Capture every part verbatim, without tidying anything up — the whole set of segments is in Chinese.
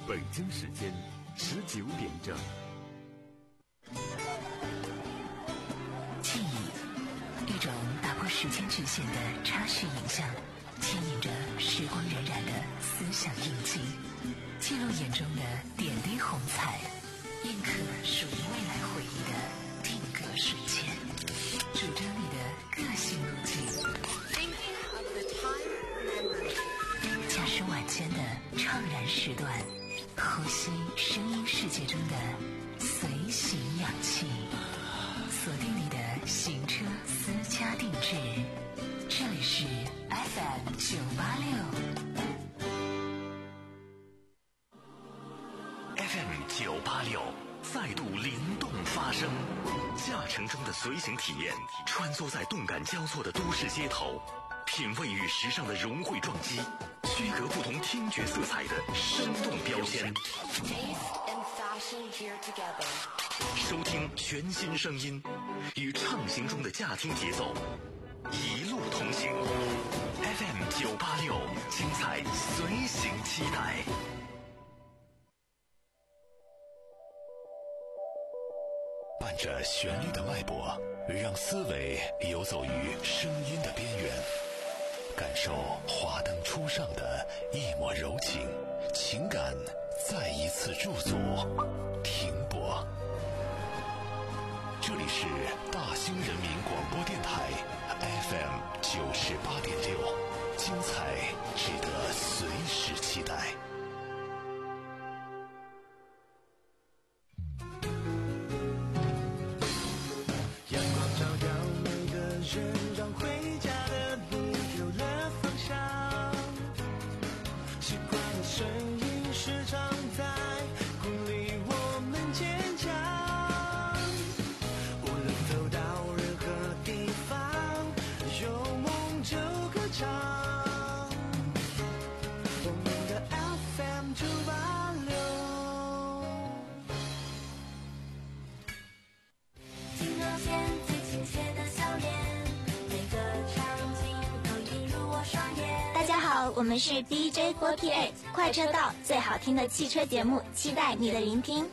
北京时间十九点整。 记忆，一种打破时间局限的插叙影像，牵引着时光荏苒的思想印记，记录眼中的点滴红彩，印刻属于未来回忆的定格瞬间，主张你的个性路径。驾驶晚间的怅然时段，呼吸声音世界中的随行氧气，锁定你的行车私家定制。这里是 F M 九八六 F M 九八六再度灵动发声，驾乘中的随行体验，穿梭在动感交错的都市街头，品味与时尚的融汇撞击，区隔不同听觉色彩的生动标签，收听全新声音，与畅行中的驾听节奏一路同行。 F M 九八六，精彩随行期待。伴着旋律的脉搏，让思维游走于声音的边缘，感受华灯初上的一抹柔情，情感再一次驻足停泊。这里是大兴人民广播电台 F M 九十八点六，精彩值得随时期待。 阳光照耀每个人，让回家的路有了方向。习惯的声音时常在鼓励我们坚强。无论走到任何地方，有梦就歌唱。我们的 F M 九八六。 听到见最亲切的笑脸，每个场景都映入我双眼。 大家好，我们是 D J 四十八 快车道，最好听的汽车节目，期待你的聆听。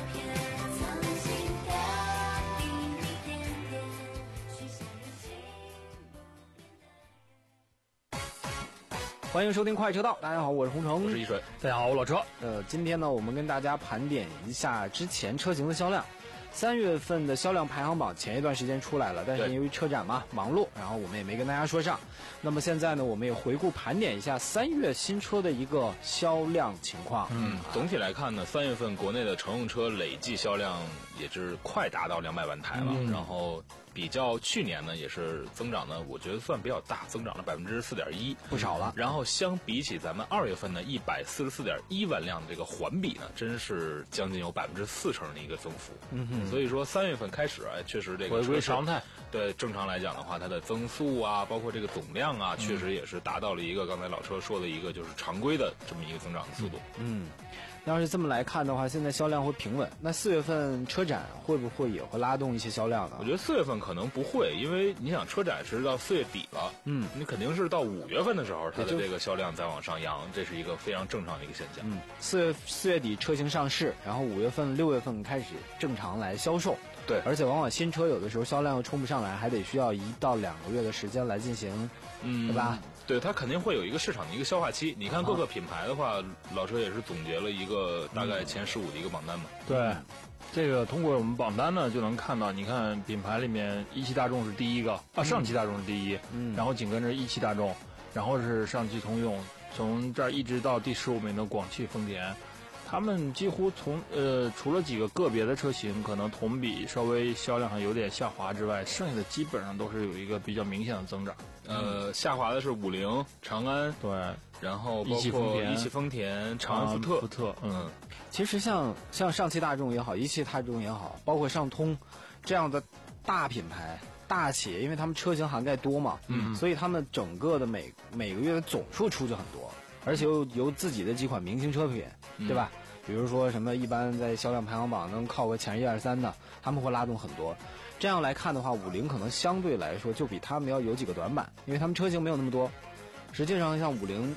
欢迎收听快车道，大家好，我是洪城， 我是一水， 大家好，我老车。呃，今天呢，我们跟大家盘点一下之前车型的销量。三月份的销量排行榜前一段时间出来了，但是由于车展嘛忙碌，然后我们也没跟大家说上。那么现在呢，我们也回顾盘点一下三月新车的一个销量情况。 嗯，总体来看呢，三月份国内的乘用车累计销量也是快达到两百万台了，嗯、然后比较去年呢也是增长呢，我觉得算比较大，增长了百分之四点一， 不少了。 然后相比起咱们二月份的一百四十四点一万辆的这个环比呢，真是将近有百分之四成的一个增幅。嗯哼。所以说三月份开始，哎，确实这个回归常态。 对，正常来讲的话，它的增速啊，包括这个总量啊，确实也是达到了一个刚才老车说的一个就是常规的这么一个增长的速度。 嗯，要是这么来看的话，现在销量会平稳。那四月份车展会不会也会拉动一些销量呢？ 我觉得四月份可能不会，因为你想车展是到四月底了，嗯，你肯定是到五月份的时候，它的这个销量再往上扬，这是一个非常正常的一个现象。 嗯，四月四月底车型上市，然后五月份、六月份开始正常来销售。 对， 而且往往新车有的时候销量又冲不上来，还得需要一到两个月的时间来进行，嗯，对吧？ 对，它肯定会有一个市场的一个消化期。你看各个品牌的话，老车也是总结了一个大概前十五的一个榜单嘛。 对，这个通过我们榜单呢就能看到，你看品牌里面一汽大众是第一个啊，上汽大众是第一，嗯，然后紧跟着一汽大众，然后是上汽通用，从这儿一直到第十五名的广汽丰田。他们几乎从呃除了几个个别的车型可能同比稍微销量上有点下滑之外，剩下的基本上都是有一个比较明显的增长。 呃，下滑的是五菱、长安， 对， 然后包括一汽丰田、长安福特、 福特，嗯， 其实像像上汽大众也好，一汽大众也好，包括上通这样的大品牌、大企业，因为他们车型涵盖多嘛，嗯，所以他们整个的每每个月的总数出就很多。而且由由自己的几款明星车品，对吧？嗯、比如说什么一般在销量排行榜能靠个前一二三的，他们会拉动很多。这样来看的话，五菱可能相对来说就比他们要有几个短板，因为他们车型没有那么多。实际上，像五菱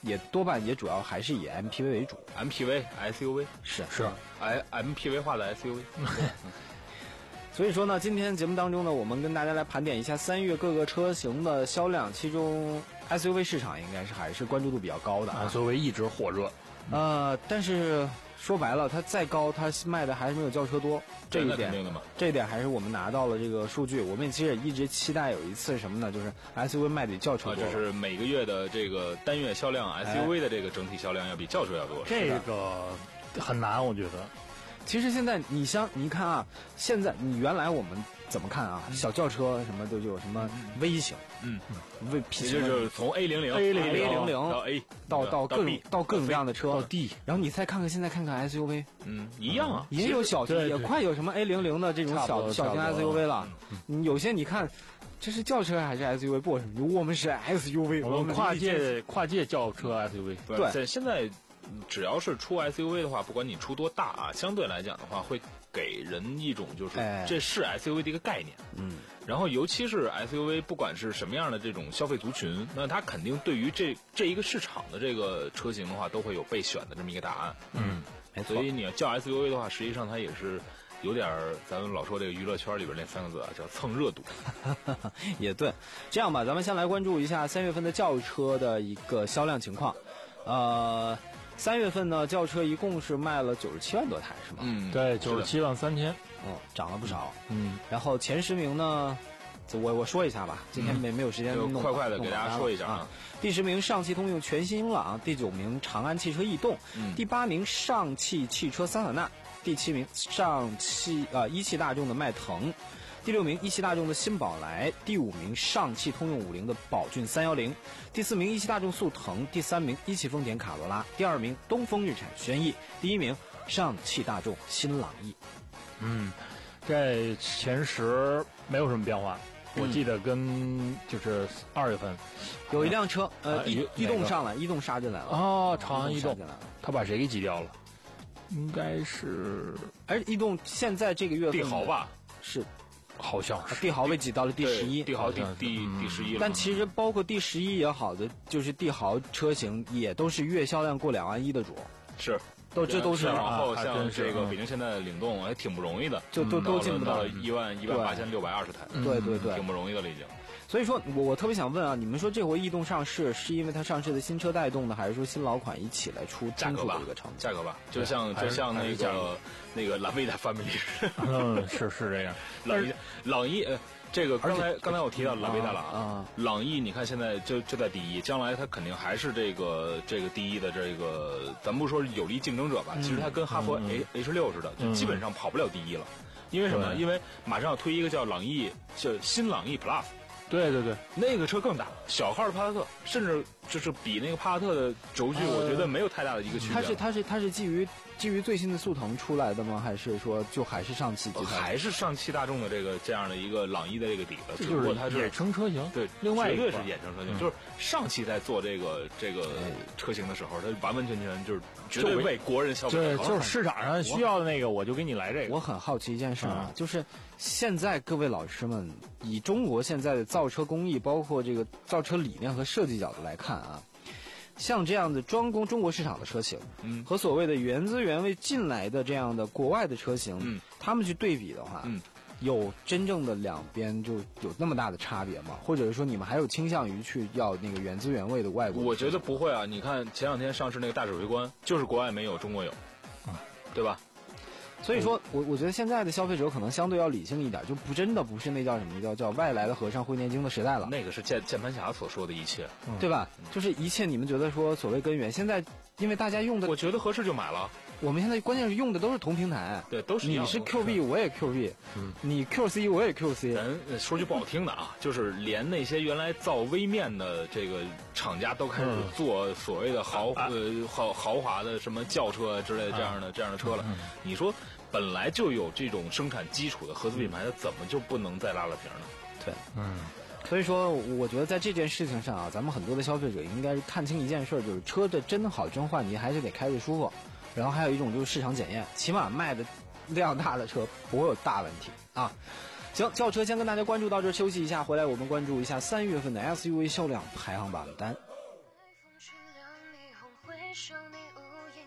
也多半也主要还是以 M P V 为主 ，M P V、S U V 是是 ，I M P V 化的 S U V。 所以说呢，今天节目当中呢，我们跟大家来盘点一下三月各个车型的销量，其中 S U V 市场应该是还是关注度比较高的啊 ，S U V 一直火热。 呃，但是说白了，它再高，它卖的还是没有轿车多，这一点，这一点还是我们拿到了这个数据。我们其实也一直期待有一次什么呢？就是 S U V 卖比轿车多， 啊，就是每个月的这个单月销量 S U V 的这个整体销量要比轿车要多。 这个很难，我觉得。 其实现在你像你看啊，现在你原来我们怎么看啊？小轿车什么都有什么微型， 嗯， 微其实就是从 A 零零 A 零零零到 A 到到各种到各种各样的车到 D， 然后你再看看现在看看 S U V， 嗯，一样啊， 也有小也快有什么 A 零零的这种小小型 S U V 了。你有些你看，这是轿车还是 S U V？ 不，我们是 S U V， 我们跨界跨界轿车 S U V。 对， 在现在。只要是出 S U V 的话，不管你出多大啊，相对来讲的话，会给人一种就是这是 S U V 的一个概念。 嗯， 然后尤其是 S U V， 不管是什么样的这种消费族群，那它肯定对于这这一个市场的这个车型的话，都会有备选的这么一个答案。 嗯，没错。 所以你要叫 S U V 的话，实际上它也是有点咱们老说这个娱乐圈里边那三个字啊，叫蹭热度。 也对，这样吧，咱们先来关注一下三月份的轿车的一个销量情况。呃。三月份呢，轿车一共是卖了九十七万多台，是吗？ 嗯，对，九十七万三千， 哦，涨了不少。 嗯， 然后前十名呢，我我说一下吧，今天没、嗯、没有时间弄， 快快的给大家说一下啊。第十名上汽通用全新英朗，第九名长安汽车逸动， 嗯、 第八名上汽汽车桑塔纳，第七名上汽呃一汽大众的迈腾。第六名一汽大众的新宝来，第五名上汽通用五菱的宝骏三一零，第四名一汽大众速腾，第三名一汽丰田卡罗拉，第二名东风日产轩逸，第一名上汽大众新朗逸。 嗯，这前十没有什么变化， 嗯、 我记得跟就是二月份有一辆车，呃，逸逸动上来，逸动杀进来了。 哦，长安逸动， 进来了， 他把谁给挤掉了？应该是， 而逸动现在这个月份帝豪吧？ 是。 好像是帝豪被挤到了第十一， 帝豪第第第十一了。 但其实包括第十一也好的，就是帝豪车型也都是月销量过两万一的主， 是， 都这都是。 然后像这个北京现在的领动还挺不容易的， 就都都进不到一万一万八千六百二十台， 对对对， 挺不容易的了已经。 所以说我我特别想问啊，你们说这回逸动上市是因为它上市的新车带动的，还是说新老款一起来出价格吧？ 这个成绩价格吧，就像就像那个那个朗逸的 Family 似的， 嗯，是是这样。 朗逸朗逸呃，这个刚才刚才我提到朗威大朗啊， 朗逸你看现在就就在第一，将来它肯定还是这个这个第一的这个，咱不说有力竞争者吧，其实它跟哈弗 H H 六似的，就基本上跑不了第一了。因为什么？因为马上要推一个叫朗逸，叫新朗逸 Plus。 对对对， 那个车更大，小号的帕萨特，甚至就是比那个帕萨特的轴距，我觉得没有太大的一个区别。 它是它是它是基于基于最新的速腾出来的吗？还是说就还是上汽集团？ 还是上汽大众的这个这样的一个朗逸的这个底子， 只不过它是衍生车型。 对， 另外绝对是衍生车型，就是上汽在做这个这个车型的时候，它完完全全就是绝对为国人消费。 对，就是市场上需要的那个，我就给你来这个。 我很好奇一件事啊，就是现在各位老师们以中国现在的造车工艺，包括这个造车理念和设计角度来看啊，像这样的专攻中国市场的车型， 嗯， 和所谓的原汁原味进来的这样的国外的车型， 嗯， 他们去对比的话， 嗯， 有真正的两边就有那么大的差别吗？或者是说你们还有倾向于去要那个原汁原味的外国？ 我觉得不会啊！你看前两天上市那个大指挥官，就是国外没有，中国有， 啊， 对吧？ 所以说我我觉得现在的消费者可能相对要理性一点，就不真的不是那叫什么叫叫外来的和尚会念经的时代了。 那个是键键盘侠所说的一切， 嗯、对吧？就是一切你们觉得说所谓根源，现在因为大家用的， 我觉得合适就买了。 我们现在关键是用的都是同平台， 对，都是一样的。 你是 Q B， 我也 Q B，嗯，你 Q C 我也 Q C。 咱说句不好听的啊，就是连那些原来造微面的这个厂家都开始做所谓的豪、嗯、呃豪豪华的什么轿车之类的这样的、啊、这样的车了。 嗯、 你说本来就有这种生产基础的合资品牌，它怎么就不能再拉拉平呢？ 对， 嗯。 所以说，我觉得在这件事情上啊，咱们很多的消费者应该是看清一件事，就是车的真好真坏，你还是得开着舒服。然后还有一种就是市场检验，起码卖的量大的车不会有大问题啊。行，轿车先跟大家关注到这儿，休息一下，回来我们关注一下三月份的 S U V 销量排行榜单。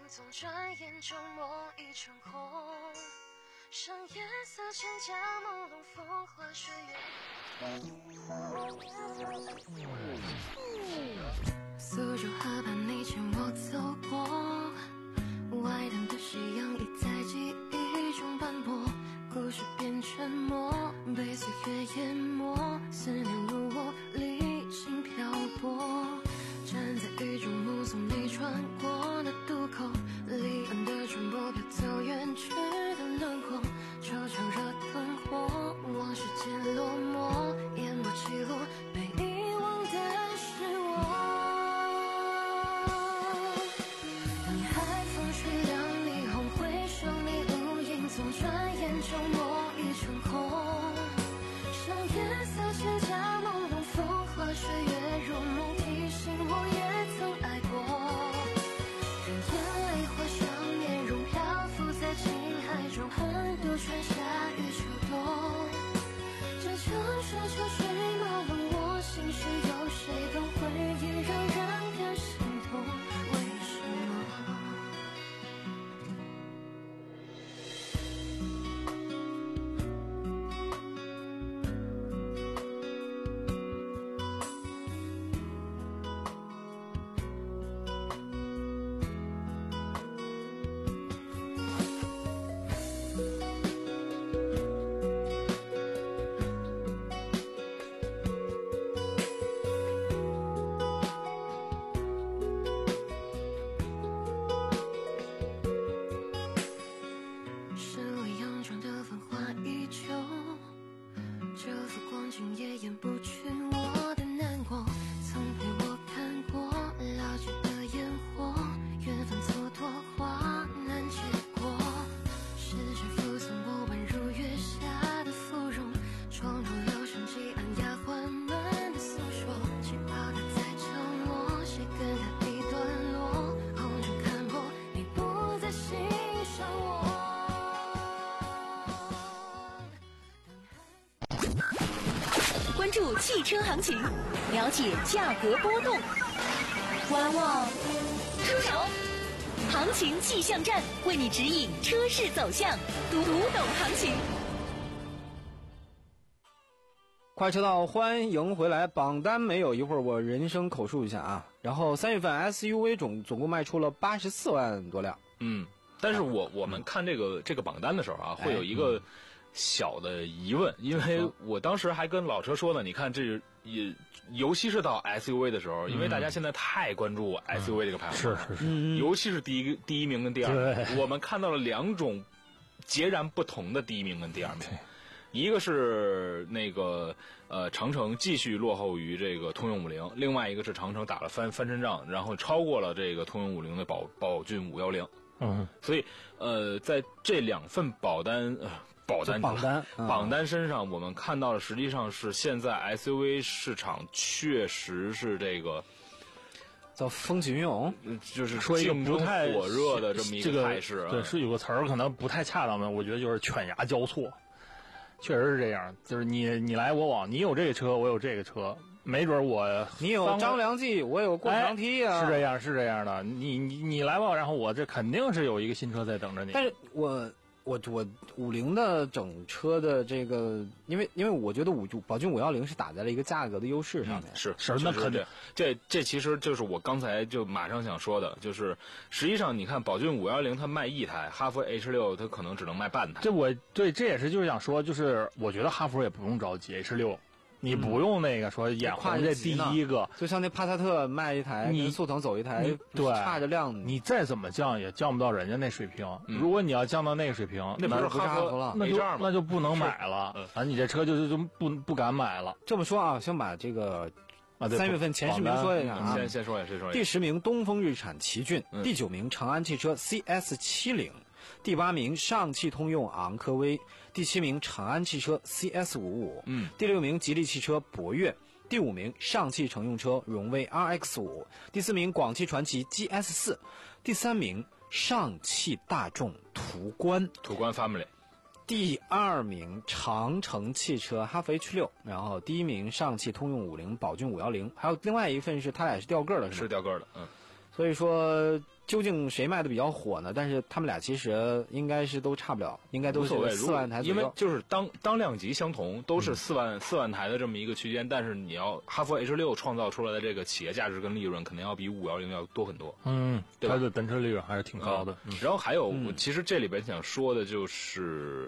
总转眼就抹一成空。上夜色千家朦胧，风花雪月。苏州河畔你牵我走过，外滩的夕阳已在记忆中斑驳，故事变沉默，被岁月淹没，思念如我历经漂泊，站在雨中目送你穿过那渡口，离岸的船舶飘走远去的轮廓，惆怅热灯火，往事渐落寞，烟波起落，被遗忘的是我。当海风吹凉你红回首，你无影踪，转眼就抹一成空。上夜色千家朦胧，风花雪月如梦，提醒我也曾爱过。任眼泪化成面容，漂浮在情海中，横渡春夏与秋冬。这城市秋水马龙，我心事有谁懂？回忆让人更心痛，为什么？身为佯装的繁华依旧，这幅光景也掩不去我的难过。曾陪我看过老去的烟火，缘分蹉跎，花难结果。时间附送我宛如月下的芙蓉，窗中留声几岸丫鬟们的诉说，气泡它在降落，谁跟它一段落？红尘看破，你不再欣赏我。 关注汽车行情，了解价格波动。观望出手，行情气象站为你指引车市走向，读读懂行情。 快车道，欢迎回来。榜单没有，一会儿我人声口述一下啊。然后三月份 S U V 总总共卖出了八十四万多辆。 嗯，但是我我们看这个这个榜单的时候啊，会有一个小的疑问，因为我当时还跟老车说呢，你看这也尤其是到 S U V 的时候，因为大家现在太关注 S U V 这个排行榜， 是是是， 尤其是第一个第一名跟第二名，我们看到了两种截然不同的第一名跟第二名。一个是那个呃长城继续落后于这个通用五菱，另外一个是长城打了翻翻身仗，然后超过了这个通用五菱的宝宝骏五一零。 嗯， 所以呃在这两份保单呃保单榜单、 嗯、榜单身上，我们看到了实际上是现在 S U V 市场确实是这个叫风起云涌， 就是说一个不太火热的这么一个态势、啊这个。对，是有个词儿可能不太恰当的，我觉得就是犬牙交错。确实是这样，就是你你来我往，你有这个车，我有这个车，没准我你有张良计，我有过墙梯啊、 哎，是这样，是这样的。你你你来吧，然后我这肯定是有一个新车在等着你。 但是我我我五菱的整车的这个，因为因为我觉得五宝骏五一零是打在了一个价格的优势上面， 嗯、是是那肯定。 这这其实就是我刚才就马上想说的，就是实际上你看宝骏五一零它卖一台，哈弗 H 六它可能只能卖半台。 这我对这也是就是想说，就是我觉得哈弗也不用着急 H 六。你不用那个说眼红这第一个， 就像那帕萨特卖一台， 你速腾走一台， 对， 差着量。 你再怎么降也降不到人家那水平。嗯、如果你要降到那个水平， 那不是哈弗了， 那就那就不能买了。啊，你这车就就就不不敢买了。 这么说啊，先把这个三月份前十名说一下啊。 先先说一下，先说一下。 第十名东风日产奇骏， 嗯、 第九名长安汽车 C S 七零。第八名上汽通用昂科威，第七名长安汽车 C S 五五， 嗯， 第六名吉利汽车博越，第五名上汽乘用车荣威 R X 五，第四名广汽传祺 G S 四，第三名上汽大众途观， 途观 Family， 第二名长城汽车哈弗 H 六，然后第一名上汽通用五菱宝骏五一零，还有另外一份是它俩是掉个的， 是掉个的，嗯。 所以说究竟谁卖的比较火呢？但是他们俩其实应该是都差不了，应该都是四万台左右， 因为就是当当量级相同，都是四万四、嗯、万台的这么一个区间，但是你要哈弗 H 六创造出来的这个企业价值跟利润，肯定要比五一零要多很多。 嗯，它的单车利润还是挺高的。 嗯、然后还有，嗯、其实这里边想说的就是，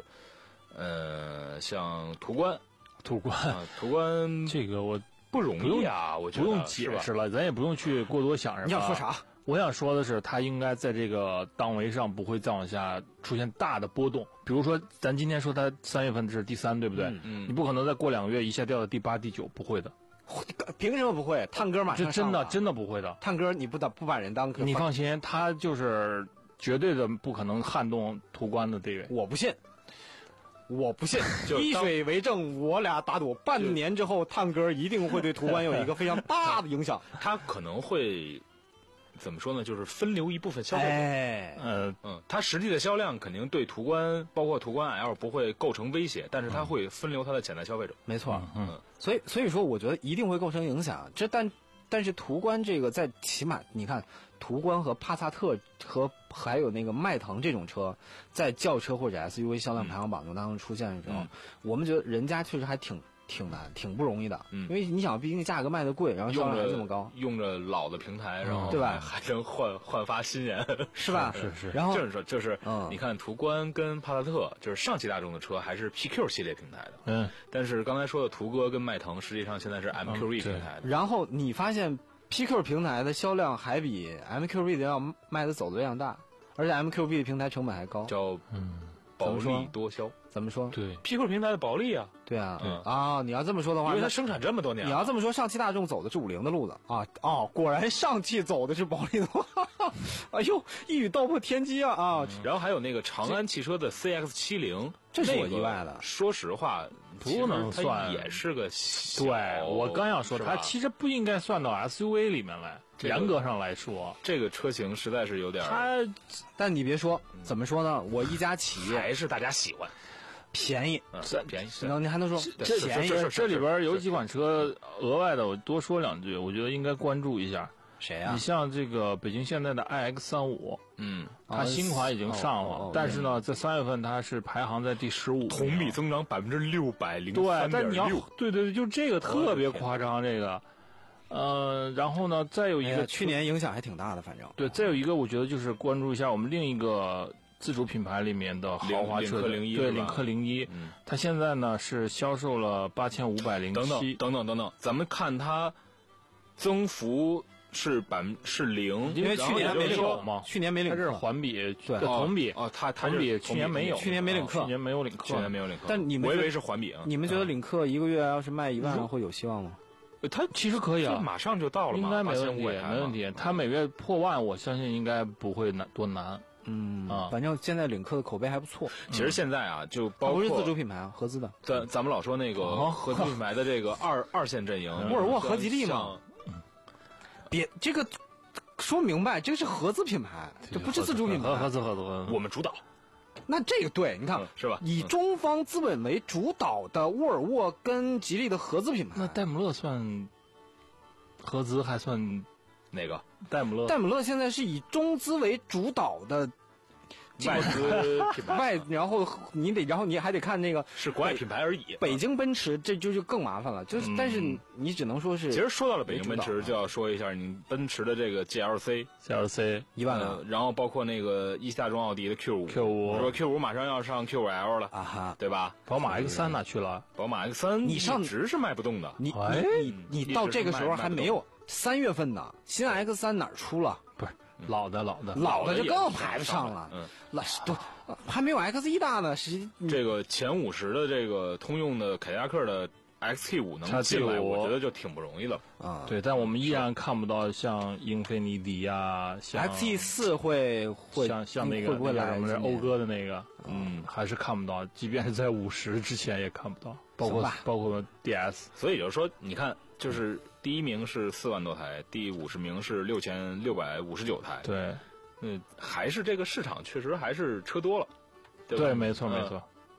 呃，像途观， 途观， 啊、途观这个我不容易啊，我觉得不用解释了，咱也不用去过多想什么。 你想说啥？ 我想说的是，它应该在这个档位上不会再往下出现大的波动。比如说，咱今天说它三月份是第三，对不对？ 嗯嗯。 你不可能再过两个月一下掉到第八、第九，不会的。 凭什么不会？探哥马上上这真的真的不会的。 探哥，你不打不把人当哥？ 你放心，他就是绝对的不可能撼动途观的地位。 我不信。我不信，滴水为证，我俩打赌，半年之后，探哥一定会对途观有一个非常大的影响。 他可能会怎么说呢？就是分流一部分消费者。 哎， 呃嗯，它实际的销量肯定对途观，包括途观 L 不会构成威胁，但是它会分流它的潜在消费者。 没错， 嗯，嗯所以所以说，我觉得一定会构成影响。这但但是途观这个在起码你看，途观和帕萨特和还有那个迈腾这种车，在轿车或者 S U V 销量排行榜中当中出现的时候， 嗯、 我们觉得人家确实还挺挺难、挺不容易的。 嗯， 因为你想，毕竟价格卖的贵，然后销量还这么高， 用着老的平台，然后对吧？ 还能焕焕发新颜， 是吧？ 是是。 然后就是说，就是、嗯、你看途观跟帕萨特，就是上汽大众的车还是 P Q 系列平台的， 嗯， 但是刚才说的途歌跟迈腾，实际上现在是 M Q V 平台的。 嗯、然后你发现 P Q 平台的销量还比 M Q V 的要卖的走的量大，而且 M Q V 的平台成本还高， 叫嗯薄利多销。 怎么说？ 对 ，P Q 平台的薄利啊， 对啊， 嗯啊，你要这么说的话， 因为它生产这么多年， 你要这么说，上汽大众走的是五菱的路子啊，哦，果然上汽走的是薄利多，哎呦，一语道破天机啊啊！ 嗯、然后还有那个长安汽车的 C X 七零， 这是我意外的。 说实话， 不能算， 也是个小， 对我刚要说，它其实不应该算到 S U V 里面来。 这个、 严格上来说， 这个车型实在是有点。 它，但你别说，怎么说呢？我一家企业还是大家喜欢。 便宜， 嗯、便宜， 然后你还能说这便宜？ 这这里边有几款车额外的，我多说两句，我觉得应该关注一下。 谁啊？ 你像这个北京现代的 i X 三五， 嗯， 它新款已经上了， 哦哦、 但是呢，在三月份它是排行在第十五， 同比增长百分之六百零对， 三点但你要六， 对对对，就这个特别夸张，这个。呃，然后呢，再有一个、 哎、去年影响还挺大的，反正对，再有一个我觉得就是关注一下我们另一个自主品牌里面的豪华车， 领克零一， 对，领克零一， 嗯， 它现在呢是销售了八千五百零七， 等等等等，咱们看它增幅是百分是零， 因为去年没领克嘛， 去年没领克， 它这是环比， 对， 同比哦，它同比去年没有， 去年没领克， 去年没有领克， 去年没有领克， 但你们我以为是环比啊， 你们觉得领克一个月要是卖一万会有希望吗？ 它其实可以啊， 马上就到了嘛， 应该没问题，没问题。它每月破万，我相信应该不会难多难。 嗯啊， 反正现在领克的口碑还不错。 其实现在啊，就包括不是自主品牌啊，合资的。 咱咱们老说那个合资品牌的这个二二线阵营， 沃尔沃、和吉利嘛。别这个说明白，这个是合资品牌，这不是自主品牌。 合资合资， 我们主导。 那这个对，你看、 嗯、是吧？ 以中方资本为主导的沃尔沃跟吉利的合资品牌， 那戴姆勒算合资还算哪个？ 戴姆勒， 戴姆勒现在是以中资为主导的外资品牌， 外，然后你得，然后你还得看那个是国外品牌而已。 北京奔驰这就就更麻烦了，就是、 嗯、 但是你只能说是。 其实说到了北京奔驰，就要说一下你奔驰的这个 G L C，G L C 一万了、呃，然后包括那个一汽大众奥迪的 Q 五 ，Q 五， 说 Q 五马上要上 Q 五 L 了啊哈， 对吧？ 宝马 X 三哪去了？ 宝马 X 三你上一直是卖不动的， 你你你你到这个时候还没有三月份呢，新 X 三哪儿出了？ 不是。老的老的老的就更排不上了， 嗯， 老都还没有 X 一大呢。实际这个前五十的这个通用的凯迪拉克的 X T 五能进来，我觉得就挺不容易的啊。 对，但我们依然看不到像英菲尼迪啊，像 X T 四会会像像那个会不会来什么讴歌的那个，嗯，还是看不到，即便是在五十之前也看不到，包括包括 D S。 所以就是说，你看，就是第一名是四万多台，第五十名是六千六百五十九台。 对， 嗯，还是这个市场确实还是车多了，对吧？ 对，没错没错。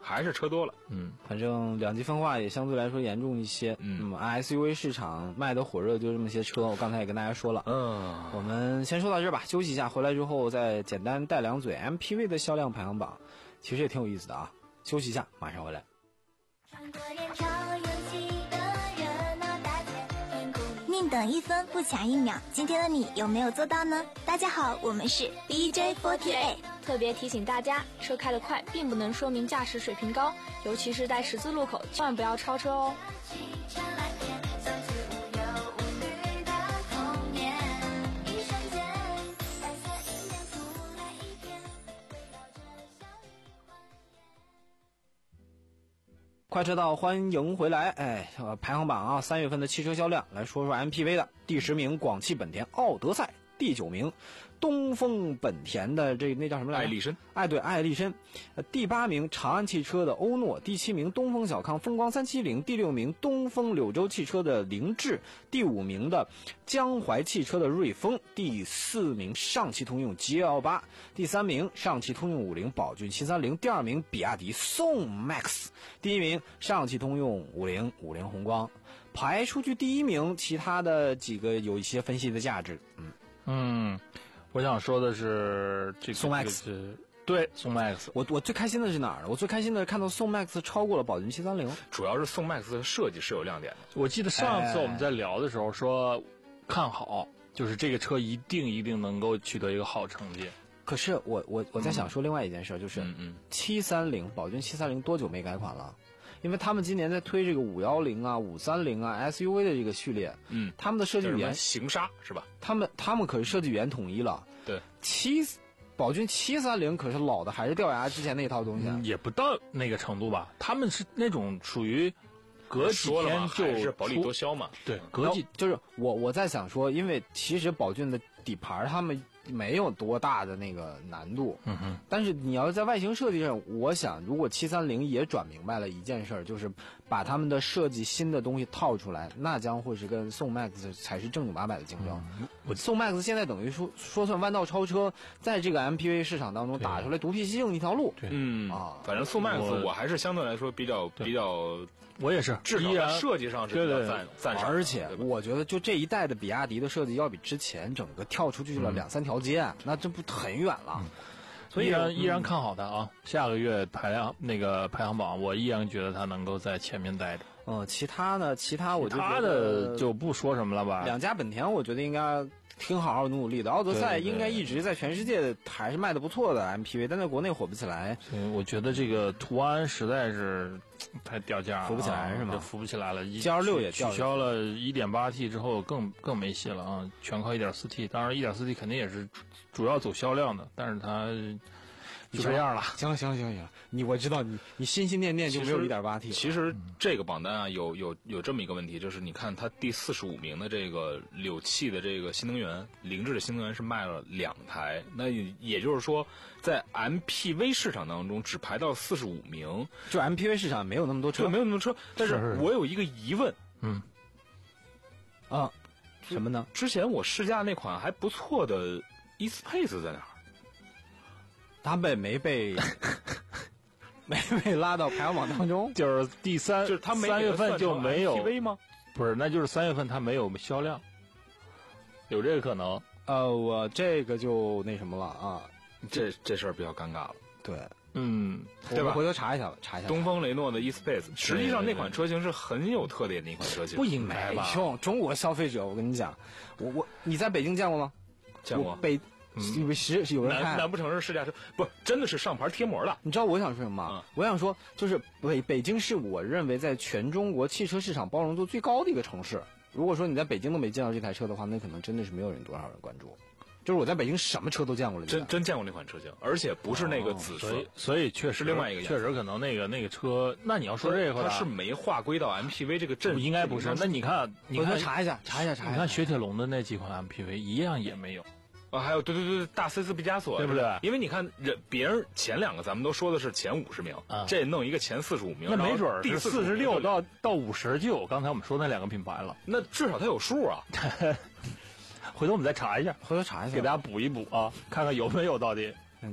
还是车多了。 嗯， 反正两极分化也相对来说严重一些。 嗯 ，S U V 市场卖的火热就这么些车，我刚才也跟大家说了。 嗯， 我们先说到这儿吧，休息一下，回来之后再简单带两嘴 M P V 的销量排行榜，其实也挺有意思的啊。休息一下，马上回来。 穿过人潮拥挤的热闹大街，天空里宁等一分不抢一秒，今天的你有没有做到呢？大家好，我们是 D J 四十八。 特别提醒大家，车开得快并不能说明驾驶水平高，尤其是在十字路口，千万不要超车哦。 汽车来电，像是无忧无虑的童年，一瞬间，白色一面出来一片，围绕着小雨环延。 快车道，欢迎回来！哎，呃排行榜啊，三月份的汽车销量，来说说 M P V 的。第十名，广汽本田奥德赛；第九名，东风本田的这那叫什么来着？ 艾力绅。 哎，对，艾力绅。呃，第八名，长安汽车的欧诺；第七名，东风小康风光三七零；第六名，东风柳州汽车的凌志；第五名的江淮汽车的瑞风；第四名，上汽通用 G L 八；第三名，上汽通用五菱宝骏七三零；第二名，比亚迪宋 MAX；第一名，上汽通用五菱五菱宏光。排出去第一名，其他的几个有一些分析的价值。嗯嗯，我想说的是这个宋 MAX，、 这个、对宋 MAX， 我我最开心的是哪儿呢？我最开心的是看到宋 MAX 超过了宝骏七三零。 主要是宋 MAX 的设计是有亮点的。 我记得上次我们在聊的时候说看好，就是这个车一定一定能够取得一个好成绩。 可是我我我在想说另外一件事，就是嗯嗯， 七三零宝骏七三零多久没改款了？因为他们今年在推这个五一零啊、五三零啊 S U V 的这个序列， 嗯， 他们的设计语言行刹是吧？ 他们他们可是设计语言统一了。 对， 七宝骏七三零可是老的还是掉牙之前那套东西、啊嗯，也不到那个程度吧？他们是那种属于隔几天就是薄利多销嘛。 对，隔几就是我我在想说，因为其实宝骏的底盘他们没有多大的那个难度， 嗯哼， 但是你要在外形设计上，我想如果七三零也转明白了一件事儿，就是把他们的设计新的东西套出来，那将会是跟宋 MAX 才是正经八百的竞争。 嗯、 我宋 MAX 现在等于说说算弯道超车，在这个 M P V 市场当中打出来独辟蹊径一条路。 对， 嗯啊， 反正宋 MAX 我, 我还是相对来说比较比较， 我也是， 至少在设计上是比较赞赞赏。 而且我觉得就这一代的比亚迪的设计要比之前整个跳出去了两三条街，嗯、那这不很远了。嗯、 所以依然依然看好它啊！下个月排量那个排行榜，我依然觉得它能够在前面待着。 嗯，其他呢？其他我就觉得他的就不说什么了吧。 两家本田，我觉得应该挺好好努努力的。奥德赛应该一直在全世界还是卖的不错的 M P V， 但在国内火不起来。 嗯，我觉得这个途安实在是太掉价了， 扶不起来是吗？ 扶不起来了。 G L 六也取消了 一点八 T 之后更更没戏了啊！全靠 一点四 T， 当然 一点四 T 肯定也是主要走销量的，但是它就这样了。 行了行了行了行了，你我知道你你心心念念就没有 一点八 T。 其实这个榜单啊，有有有这么一个问题，就是你看它第四十五名的这个柳汽的这个新能源，凌志的新能源是卖了两台，那也就是说，在 M P V 市场当中只排到四十五名， 就 M P V 市场没有那么多车， 没有那么多车。但是我有一个疑问， 嗯， 啊，什么呢？ 之前我试驾那款还不错的 e-Space 在哪儿？ 他被没被没被拉到排行榜当中？ 就是第三， 就是他三月份就没有 M P V 吗？ 不是，那就是三月份他没有销量，有这个可能。 呃，我这个就那什么了啊， 这这事儿比较尴尬了。 对， 嗯， 对吧？回头查一下吧，查一下。 东风雷诺的 e-Space， 实际上那款车型是很有特点的一款车型。 不应该吧？用中国消费者，我跟你讲，我我你在北京见过吗？ 见过。 北。以为是有人看， 难难不成是试驾车？不，真的是上牌贴膜的。 你知道我想说什么吗？嗯、我想说，就是北北京是我认为在全中国汽车市场包容度最高的一个城市。如果说你在北京都没见到这台车的话，那可能真的是没有人多少人关注。就是我在北京什么车都见过了， 真真见过那款车型，而且不是那个紫色， 哦、所以所以确实另外一个， 确实可能那个那个车，那你要说这个， 它是没划归到 M P V 这个阵， 应该不是。那你看，你看查一下，查一下，查一下。 你看雪铁龙的那几款 M P V 一样也没有。 啊，还有对对对，大 C 四毕加索， 对不对？ 因为你看人别人前两个咱们都说的是前五十名， 啊、 这弄一个前四十五名， 那没准第四十六到到五十就有刚才我们说那两个品牌了。 那至少它有数啊。 回头我们再查一下， 回头查一下， 给大家补一补啊，看看有没有到底。 嗯，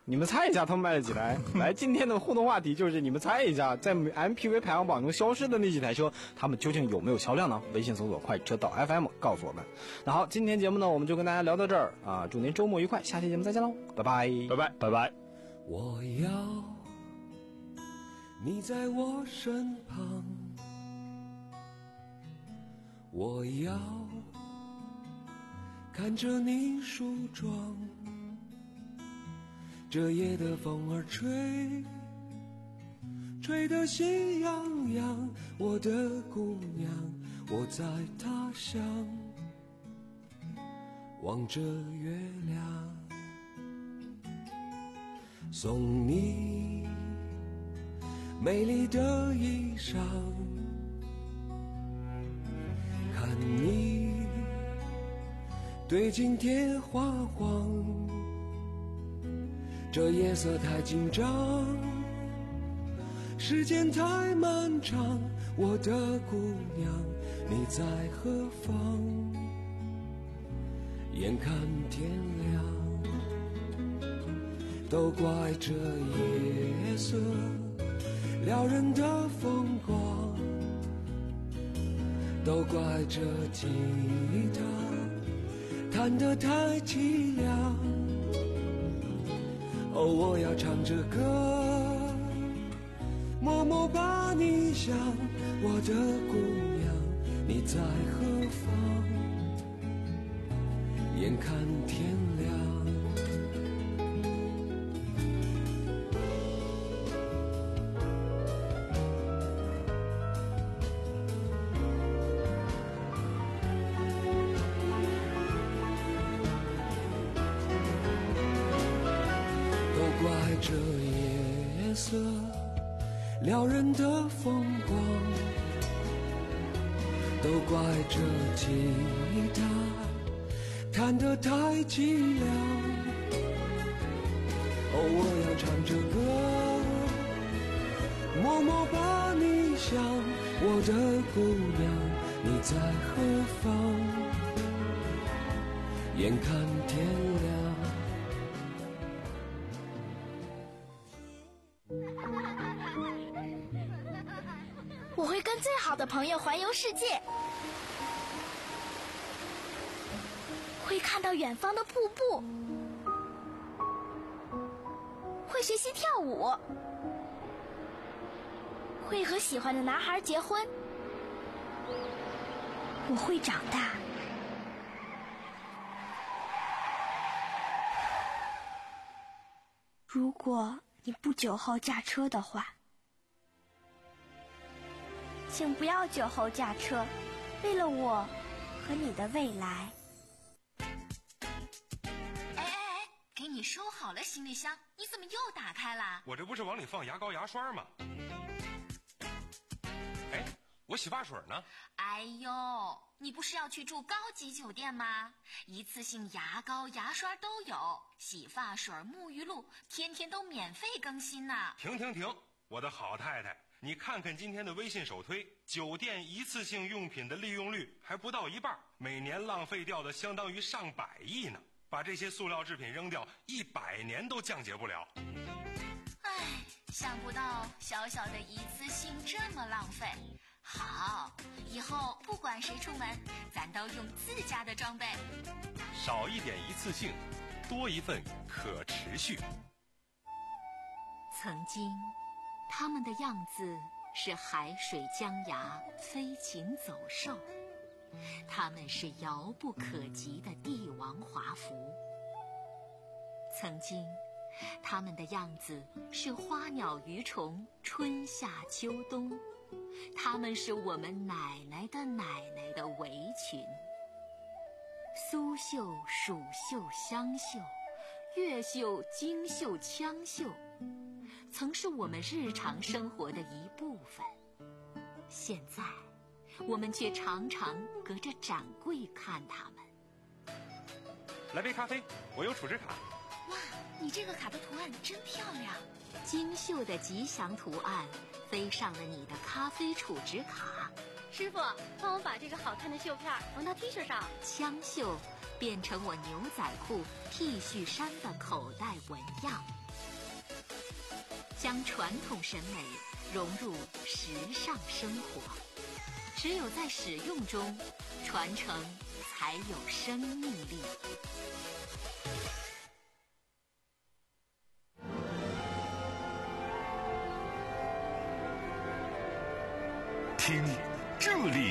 你们猜一下他们卖了几台？来，今天的互动话题就是你们猜一下，在 M P V 排行榜中消失的那几台车，他们究竟有没有销量呢？微信搜索快车道 F M 告诉我们。那好，今天节目呢，我们就跟大家聊到这儿啊，祝您周末愉快，下期节目再见喽，拜拜， 拜拜，拜拜。 我要你在我身旁，我要看着你梳妆，这夜的风儿吹，吹得心痒痒，我的姑娘，我在他乡望着月亮，送你美丽的衣裳，看你对镜贴花黄，这夜色太紧张，时间太漫长，我的姑娘你在何方？眼看天亮，都怪这夜色撩人的风光，都怪这吉他弹得太凄凉。哦，我要唱着歌，默默把你想，我的姑娘你在何方？眼看天亮，都怪这夜色撩人的风光，都怪这吉他弹得太凄凉。哦，我要唱着歌，默默把你想，我的姑娘你在何方？眼看天亮， 我会跟最好的朋友环游世界，会看到远方的瀑布，会学习跳舞，会和喜欢的男孩结婚。我会长大。如果你不酒后驾车的话，请不要酒后驾车，为了我和你的未来。 哎哎哎，给你收好了行李箱，你怎么又打开了？ 我这不是往里放牙膏牙刷吗？哎，我洗发水呢？ 哎呦，你不是要去住高级酒店吗？一次性牙膏牙刷都有，洗发水沐浴露天天都免费更新呢。 停停停，我的好太太，你看看今天的微信首推，酒店一次性用品的利用率还不到一半，每年浪费掉的相当于上百亿呢。把这些塑料制品扔掉，一百年都降解不了。 唉，想不到小小的一次性这么浪费。好，以后不管谁出门，咱都用自家的装备。 少一点一次性，多一份可持续。 曾经他们的样子是海水江崖，飞禽走兽，他们是遥不可及的帝王华服。曾经他们的样子是花鸟鱼虫，春夏秋冬，他们是我们奶奶的奶奶的围裙。苏绣、蜀绣、湘绣，越绣、京绣、羌绣，曾是我们日常生活的一部分。现在我们却常常隔着展柜看他们。 来杯咖啡，我有储值卡。 哇，你这个卡的图案真漂亮。 精绣的吉祥图案飞上了你的咖啡储值卡。 师傅，帮我把这个好看的绣片缝到 T 恤上。 枪绣变成我牛仔裤、T 恤衫的口袋纹样。 将传统审美融入时尚生活。只有在使用中，传承才有生命力。 听，这里